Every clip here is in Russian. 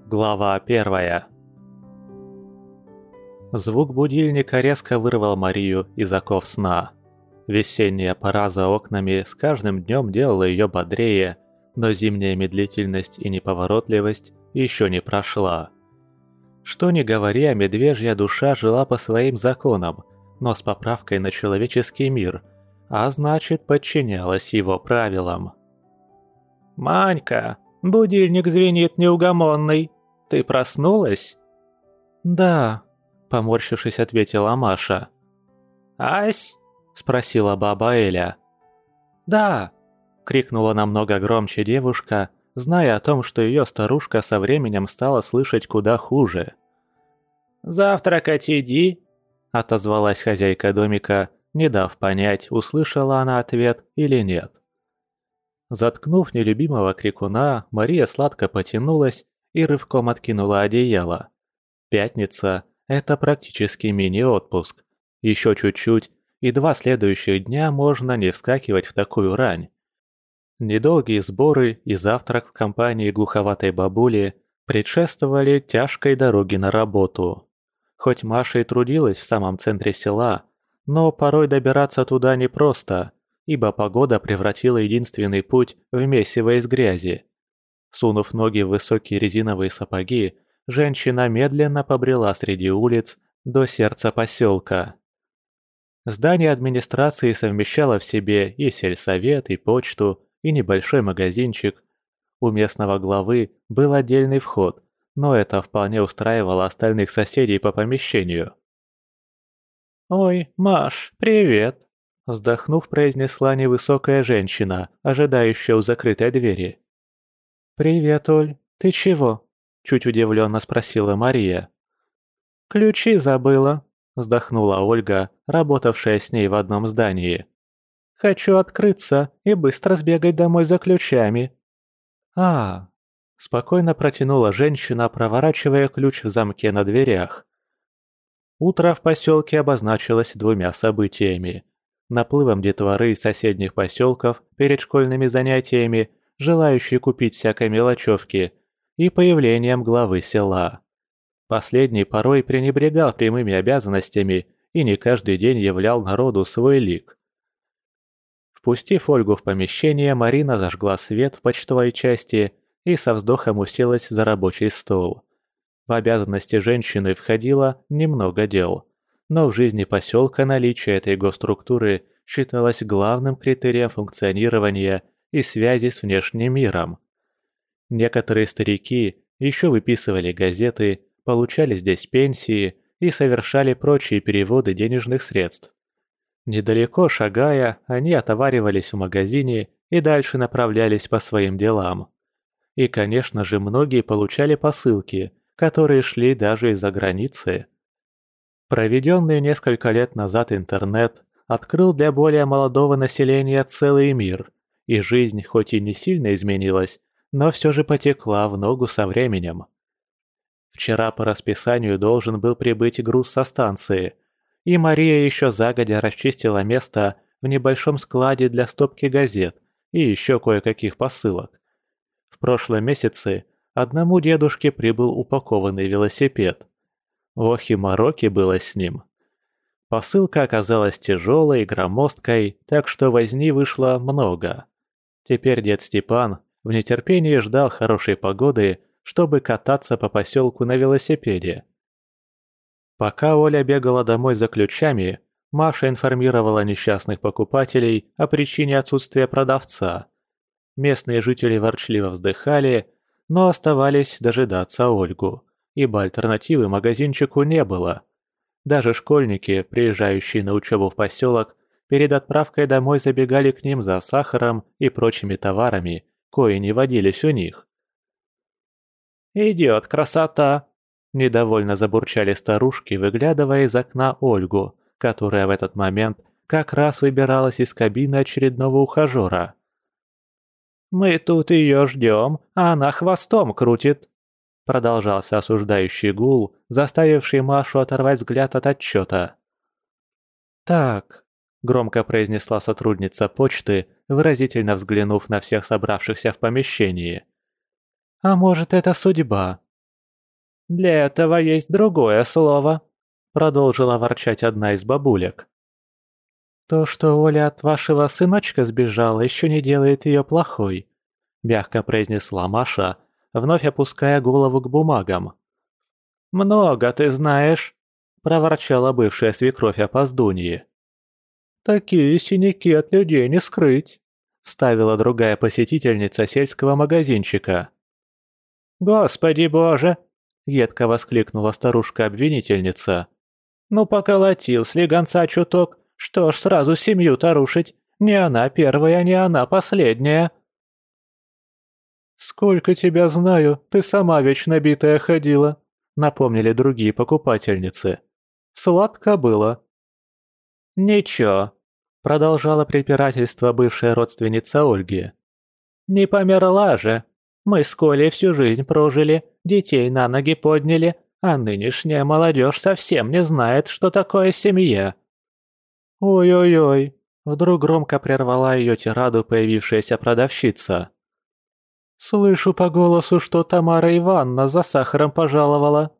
Глава 1. Звук будильника резко вырвал Марию из оков сна. Весенняя пора за окнами с каждым днем делала ее бодрее, но зимняя медлительность и неповоротливость еще не прошла. Что ни говори, а медвежья душа жила по своим законам, но с поправкой на человеческий мир, а значит, подчинялась его правилам. «Манька, будильник звенит неугомонный. Ты проснулась?» «Да», — поморщившись, ответила Маша. «Ась?» — спросила баба Эля. «Да!» — крикнула намного громче девушка, зная о том, что ее старушка со временем стала слышать куда хуже. «Завтракать иди!» — отозвалась хозяйка домика, не дав понять, услышала она ответ или нет. Заткнув нелюбимого крикуна, Мария сладко потянулась и рывком откинула одеяло. Пятница – это практически мини-отпуск. Еще чуть-чуть, и 2 следующих дня можно не вскакивать в такую рань. Недолгие сборы и завтрак в компании глуховатой бабули предшествовали тяжкой дороге на работу. Хоть Маша и трудилась в самом центре села, но порой добираться туда непросто, ибо погода превратила единственный путь в месиво из грязи. Сунув ноги в высокие резиновые сапоги, женщина медленно побрела среди улиц до сердца поселка. Здание администрации совмещало в себе и сельсовет, и почту, и небольшой магазинчик. У местного главы был отдельный вход, но это вполне устраивало остальных соседей по помещению. «Ой, Маш, привет!» – вздохнув, произнесла невысокая женщина, ожидающая у закрытой двери. «Привет, Оль. Ты чего?» – чуть удивленно спросила Мария. «Ключи забыла», – вздохнула Ольга, работавшая с ней в одном здании. «Хочу открыться и быстро сбегать домой за ключами». Спокойно протянула женщина, проворачивая ключ в замке на дверях. Утро в поселке обозначилось 2 событиями. Наплывом детворы из соседних поселков перед школьными занятиями, желающие купить всякой мелочевки, и появлением главы села. Последний порой пренебрегал прямыми обязанностями и не каждый день являл народу свой лик. Впустив Ольгу в помещение, Марина зажгла свет в почтовой части и со вздохом уселась за рабочий стол. В обязанности женщины входило немного дел, но в жизни поселка наличие этой госструктуры считалось главным критерием функционирования и связи с внешним миром. Некоторые старики еще выписывали газеты, получали здесь пенсии и совершали прочие переводы денежных средств. Недалеко шагая, они отоваривались в магазине и дальше направлялись по своим делам. И, конечно же, многие получали посылки, которые шли даже из-за границы. Проведенный несколько лет назад интернет открыл для более молодого населения целый мир, и жизнь хоть и не сильно изменилась, но все же потекла в ногу со временем. Вчера по расписанию должен был прибыть груз со станции, и Мария еще загодя расчистила место в небольшом складе для стопки газет и еще кое-каких посылок. В прошлом месяце одному дедушке прибыл упакованный велосипед. Ох и мороки было с ним. Посылка оказалась тяжелой и громоздкой, так что возни вышло много. Теперь дед Степан в нетерпении ждал хорошей погоды, чтобы кататься по поселку на велосипеде. Пока Оля бегала домой за ключами, Маша информировала несчастных покупателей о причине отсутствия продавца. Местные жители ворчливо вздыхали, но оставались дожидаться Ольгу, ибо альтернативы магазинчику не было. Даже школьники, приезжающие на учебу в поселок, перед отправкой домой забегали к ним за сахаром и прочими товарами, кои не водились у них. «Идет красота!» – недовольно забурчали старушки, выглядывая из окна Ольгу, которая в этот момент как раз выбиралась из кабины очередного ухажера. «Мы тут ее ждем, а она хвостом крутит!» Продолжался осуждающий гул, заставивший Машу оторвать взгляд от отчета. «Так», – громко произнесла сотрудница почты, выразительно взглянув на всех собравшихся в помещении. «А может, это судьба? «Для этого есть другое слово», — продолжила ворчать одна из бабулек. «То, что Оля от вашего сыночка сбежала, еще не делает ее плохой», — мягко произнесла Маша, вновь опуская голову к бумагам. «Много ты знаешь», — проворчала бывшая свекровь опоздуньи. «Такие синяки от людей не скрыть», — вставила другая посетительница сельского магазинчика. «Господи боже!» — едко воскликнула старушка-обвинительница. «Ну поколотил слегонца чуток, что ж сразу семью-то рушить? Не она первая, не она последняя». «Сколько тебя знаю, ты сама вечно битая ходила», — напомнили другие покупательницы. «Сладко было». «Ничего», — продолжала препирательство бывшая родственница Ольги. «Не померла же. Мы с Колей всю жизнь прожили, детей на ноги подняли, а нынешняя молодежь совсем не знает, что такое семья». «Ой-ой-ой», — вдруг громко прервала ее тираду появившаяся продавщица. «Слышу по голосу, что Тамара Ивановна за сахаром пожаловала».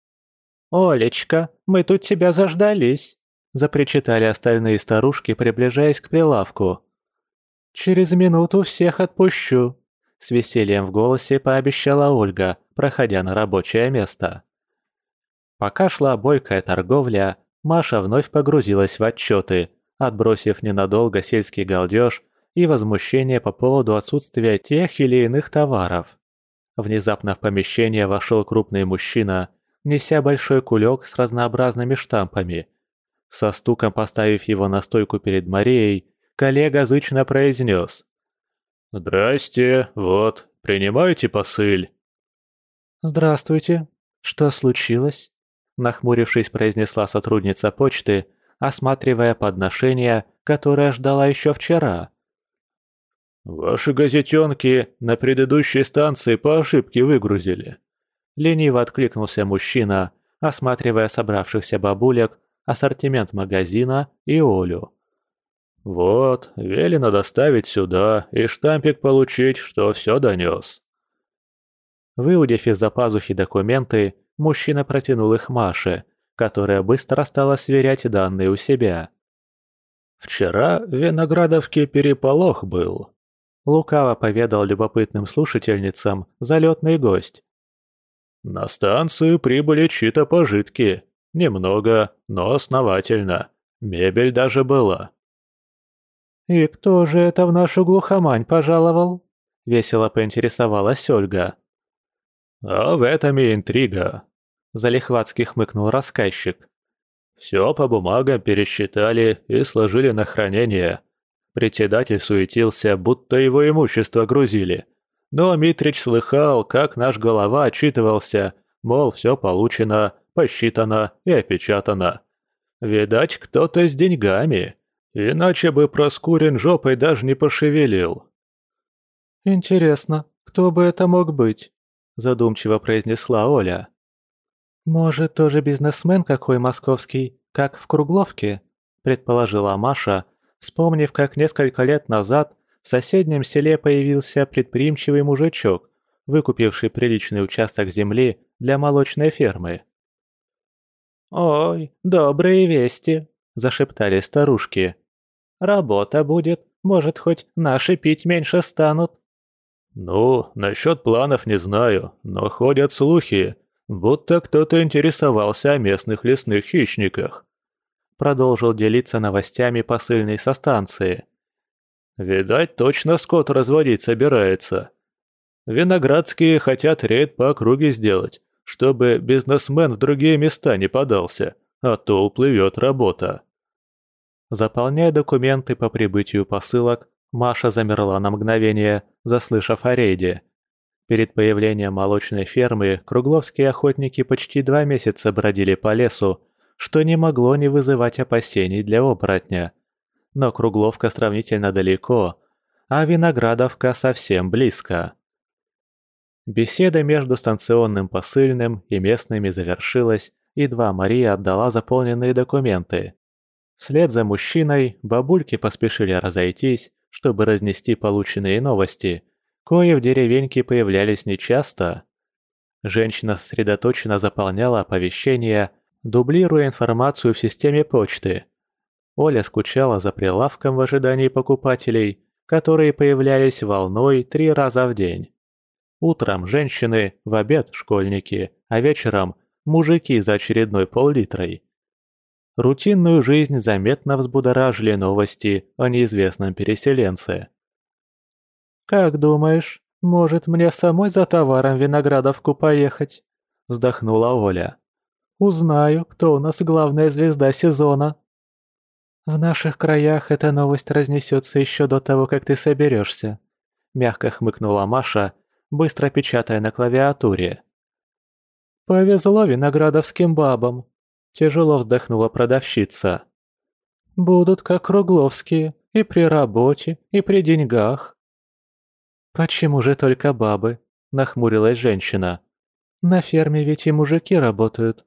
«Олечка, мы тут тебя заждались», — запричитали остальные старушки, приближаясь к прилавку. «Через минуту всех отпущу», — с весельем в голосе пообещала Ольга, проходя на рабочее место. Пока шла бойкая торговля, Маша вновь погрузилась в отчеты, отбросив ненадолго сельский галдеж и возмущение по поводу отсутствия тех или иных товаров. Внезапно в помещение вошел крупный мужчина, неся большой кулек с разнообразными штампами. Со стуком поставив его на стойку перед Марией, коллега зычно произнес: «Здрасте, вот, принимайте посыль». «Здравствуйте. Что случилось?» Нахмурившись, произнесла сотрудница почты, осматривая подношение, которое ждала еще вчера. «Ваши газетенки на предыдущей станции по ошибке выгрузили», — лениво откликнулся мужчина, осматривая собравшихся бабулек, ассортимент магазина и Олю. «Вот, велено доставить сюда и штампик получить, что все донес». Выудив из-за пазухи документы, мужчина протянул их Маше, которая быстро стала сверять данные у себя. «Вчера в Виноградовке переполох был», — лукаво поведал любопытным слушательницам залетный гость. «На станцию прибыли чьи-то пожитки. Немного, но основательно. Мебель даже была». «И кто же это в нашу глухомань пожаловал?» — весело поинтересовалась Ольга. «А в этом и интрига», — залихватски хмыкнул рассказчик. «Все по бумагам пересчитали и сложили на хранение. Председатель суетился, будто его имущество грузили. Но Митрич слыхал, как наш голова отчитывался, мол, все получено, посчитано и опечатано. Видать, кто-то с деньгами, иначе бы Проскурин жопой даже не пошевелил». «Интересно, кто бы это мог быть?» – задумчиво произнесла Оля. «Может, тоже бизнесмен какой московский, как в Кругловке?» – предположила Маша, вспомнив, как несколько лет назад в соседнем селе появился предприимчивый мужичок, выкупивший приличный участок земли для молочной фермы. «Ой, добрые вести!» – зашептали старушки. «Работа будет, может, хоть наши пить меньше станут». «Ну, насчет планов не знаю, но ходят слухи, будто кто-то интересовался о местных лесных хищниках», – продолжил делиться новостями посыльный со станции. «Видать, точно скот разводить собирается. Виноградские хотят рейд по округе сделать, чтобы бизнесмен в другие места не подался, а то уплывет работа». Заполняя документы по прибытию посылок, Маша замерла на мгновение, заслышав о рейде. Перед появлением молочной фермы кругловские охотники почти 2 месяца бродили по лесу, что не могло не вызывать опасений для оборотня. Но Кругловка сравнительно далеко, а Виноградовка совсем близко. Беседа между станционным посыльным и местными завершилась, едва Мария отдала заполненные документы. Вслед за мужчиной бабульки поспешили разойтись, чтобы разнести полученные новости, кои в деревеньке появлялись нечасто. Женщина сосредоточенно заполняла оповещения, дублируя информацию в системе почты. Оля скучала за прилавком в ожидании покупателей, которые появлялись волной 3 раза в день. Утром женщины, в обед школьники, а вечером мужики за очередной пол-литрой. Рутинную жизнь заметно взбудоражили новости о неизвестном переселенце. «Как думаешь, может мне самой за товаром в Виноградовку поехать?» – вздохнула Оля. «Узнаю, кто у нас главная звезда сезона». «В наших краях эта новость разнесется еще до того, как ты соберешься», – мягко хмыкнула Маша, быстро печатая на клавиатуре. «Повезло виноградовским бабам», – тяжело вздохнула продавщица. «Будут как кругловские, и при работе, и при деньгах». «Почему же только бабы?» – нахмурилась женщина. «На ферме ведь и мужики работают».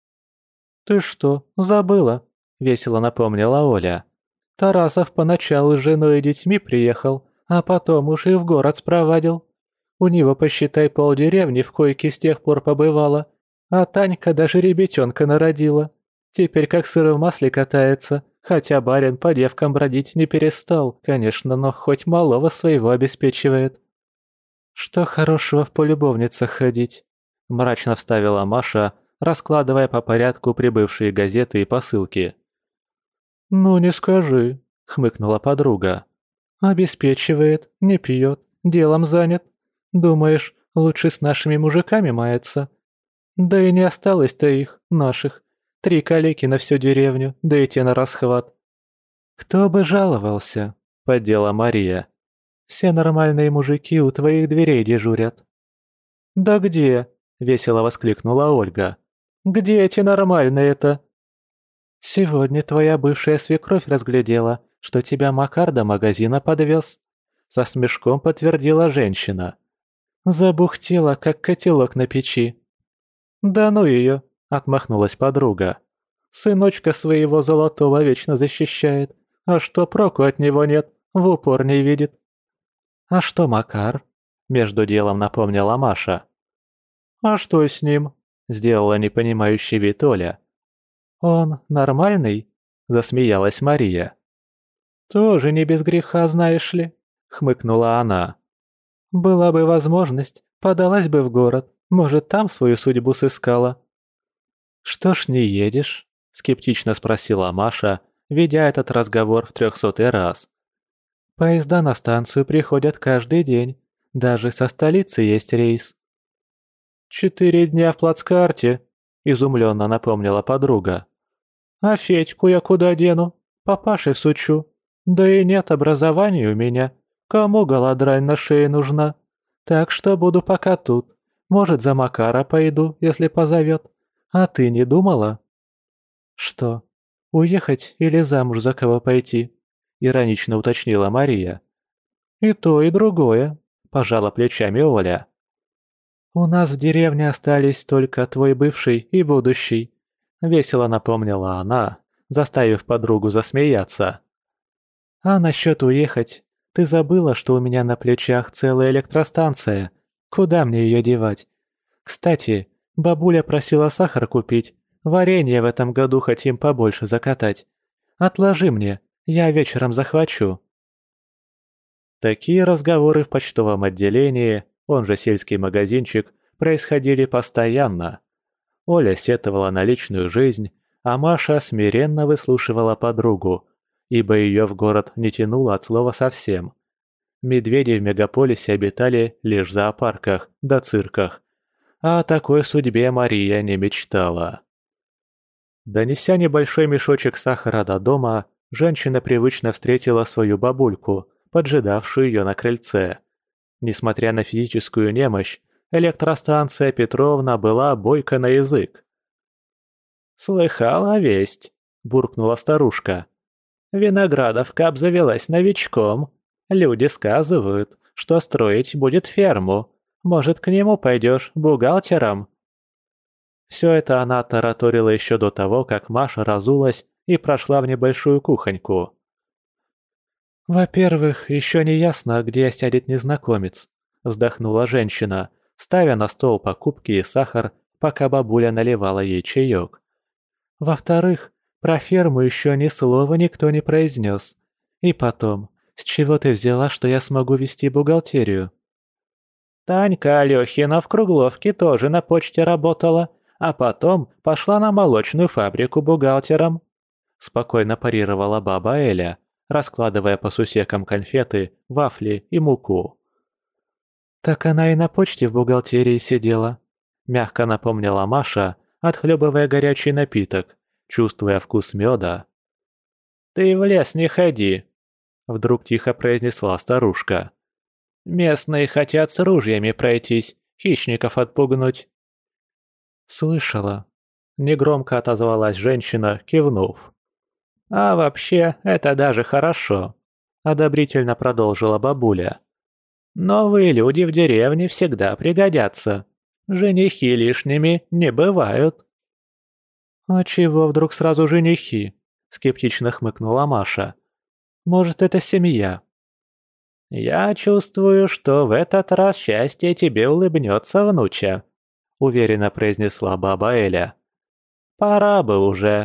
«Ты что, забыла?» – весело напомнила Оля. «Тарасов поначалу с женой и детьми приехал, а потом уж и в город спровадил. У него, посчитай, полдеревни в койке с тех пор побывала, а Танька даже ребятенка народила. Теперь как сыр в масле катается, хотя барин по девкам бродить не перестал, конечно, но хоть малого своего обеспечивает». «Что хорошего в полюбовницах ходить?» – мрачно вставила Маша, раскладывая по порядку прибывшие газеты и посылки. «Ну, не скажи», – хмыкнула подруга. «Обеспечивает, не пьет, делом занят. Думаешь, лучше с нашими мужиками мается? Да и не осталось-то их, наших. 3 калеки на всю деревню, да и те на расхват». «Кто бы жаловался?» – поддела Мария. «Все нормальные мужики у твоих дверей дежурят». «Да где?» – весело воскликнула Ольга. «Где эти нормальные-то?» «Сегодня твоя бывшая свекровь разглядела, что тебя Макар до магазина подвез», – со смешком подтвердила женщина. «Забухтела, как котелок на печи». «Да ну ее!» – отмахнулась подруга. «Сыночка своего золотого вечно защищает, а что проку от него нет, в упор не видит». «А что Макар?» – между делом напомнила Маша. «А что с ним?» – сделала непонимающий вид Оля. «Он нормальный?» – засмеялась Мария. «Тоже не без греха, знаешь ли», – хмыкнула она. «Была бы возможность, подалась бы в город, может, там свою судьбу сыскала». «Что ж не едешь?» – скептично спросила Маша, ведя этот разговор в 300-й раз. «Поезда на станцию приходят каждый день, даже со столицы есть рейс». 4 дня в плацкарте», – изумленно напомнила подруга. «А Федьку я куда дену? Папаше сучу. Да и нет образования у меня. Кому голодрань на шее нужна? Так что буду пока тут. Может, за Макара пойду, если позовет. А ты не думала?» «Что, уехать или замуж за кого пойти?» – иронично уточнила Мария. «И то, и другое», – пожала плечами Оля. «У нас в деревне остались только твой бывший и будущий», – весело напомнила она, заставив подругу засмеяться. «А насчет уехать? Ты забыла, что у меня на плечах целая электростанция? Куда мне ее девать? Кстати, бабуля просила сахар купить, варенье в этом году хотим побольше закатать. Отложи мне, я вечером захвачу». Такие разговоры в почтовом отделении, он же сельский магазинчик, происходили постоянно. Оля сетовала на личную жизнь, а Маша смиренно выслушивала подругу, ибо ее в город не тянуло от слова совсем. Медведи в мегаполисе обитали лишь в зоопарках да цирках, а о такой судьбе Мария не мечтала. Донеся небольшой мешочек сахара до дома, женщина привычно встретила свою бабульку, поджидавшую ее на крыльце. Несмотря на физическую немощь, электростанция Петровна была бойка на язык. «Слыхала весть?» – буркнула старушка. «Виноградовка обзавелась новичком. Люди сказывают, что строить будет ферму. Может, к нему пойдешь бухгалтером?» Все это она тараторила еще до того, как Маша разулась и прошла в небольшую кухоньку. «Во-первых, еще не ясно, где сядет незнакомец», – вздохнула женщина, ставя на стол покупки и сахар, пока бабуля наливала ей чаек. «Во-вторых, про ферму еще ни слова никто не произнес. И потом, с чего ты взяла, что я смогу вести бухгалтерию?» «Танька Алёхина в Кругловке тоже на почте работала, а потом пошла на молочную фабрику бухгалтером», — спокойно парировала баба Эля, раскладывая по сусекам конфеты, вафли и муку. «Так она и на почте в бухгалтерии сидела», — мягко напомнила Маша, отхлебывая горячий напиток, чувствуя вкус меда. «Ты в лес не ходи», — вдруг тихо произнесла старушка. «Местные хотят с ружьями пройтись, хищников отпугнуть». «Слышала», — негромко отозвалась женщина, кивнув. «А вообще, это даже хорошо», — одобрительно продолжила бабуля. «Новые люди в деревне всегда пригодятся. Женихи лишними не бывают». «А чего вдруг сразу женихи?» — скептично хмыкнула Маша. «Может, это семья?» «Я чувствую, что в этот раз счастье тебе улыбнется, внуча», — уверенно произнесла баба Эля. «Пора бы уже».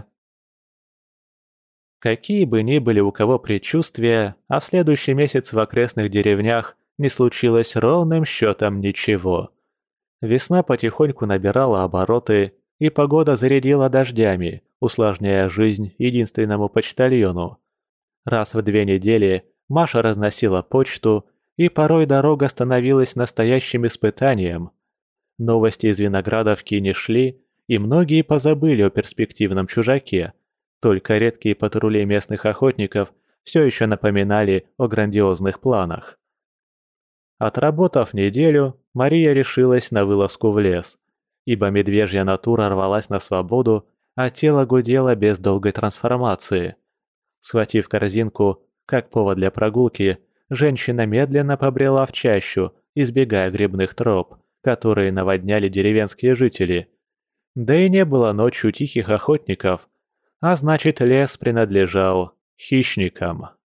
Какие бы ни были у кого предчувствия, а в следующий месяц в окрестных деревнях не случилось ровным счетом ничего. Весна потихоньку набирала обороты, и погода зарядила дождями, усложняя жизнь единственному почтальону. Раз в 2 недели Маша разносила почту, и порой дорога становилась настоящим испытанием. Новости из Виноградовки не шли, и многие позабыли о перспективном чужаке. Только редкие патрули местных охотников все еще напоминали о грандиозных планах. Отработав неделю, Мария решилась на вылазку в лес, ибо медвежья натура рвалась на свободу, а тело гудело без долгой трансформации. Схватив корзинку, как повод для прогулки, женщина медленно побрела в чащу, избегая грибных троп, которые наводняли деревенские жители. Да и не было ночью тихих охотников, а значит, лес принадлежал хищникам.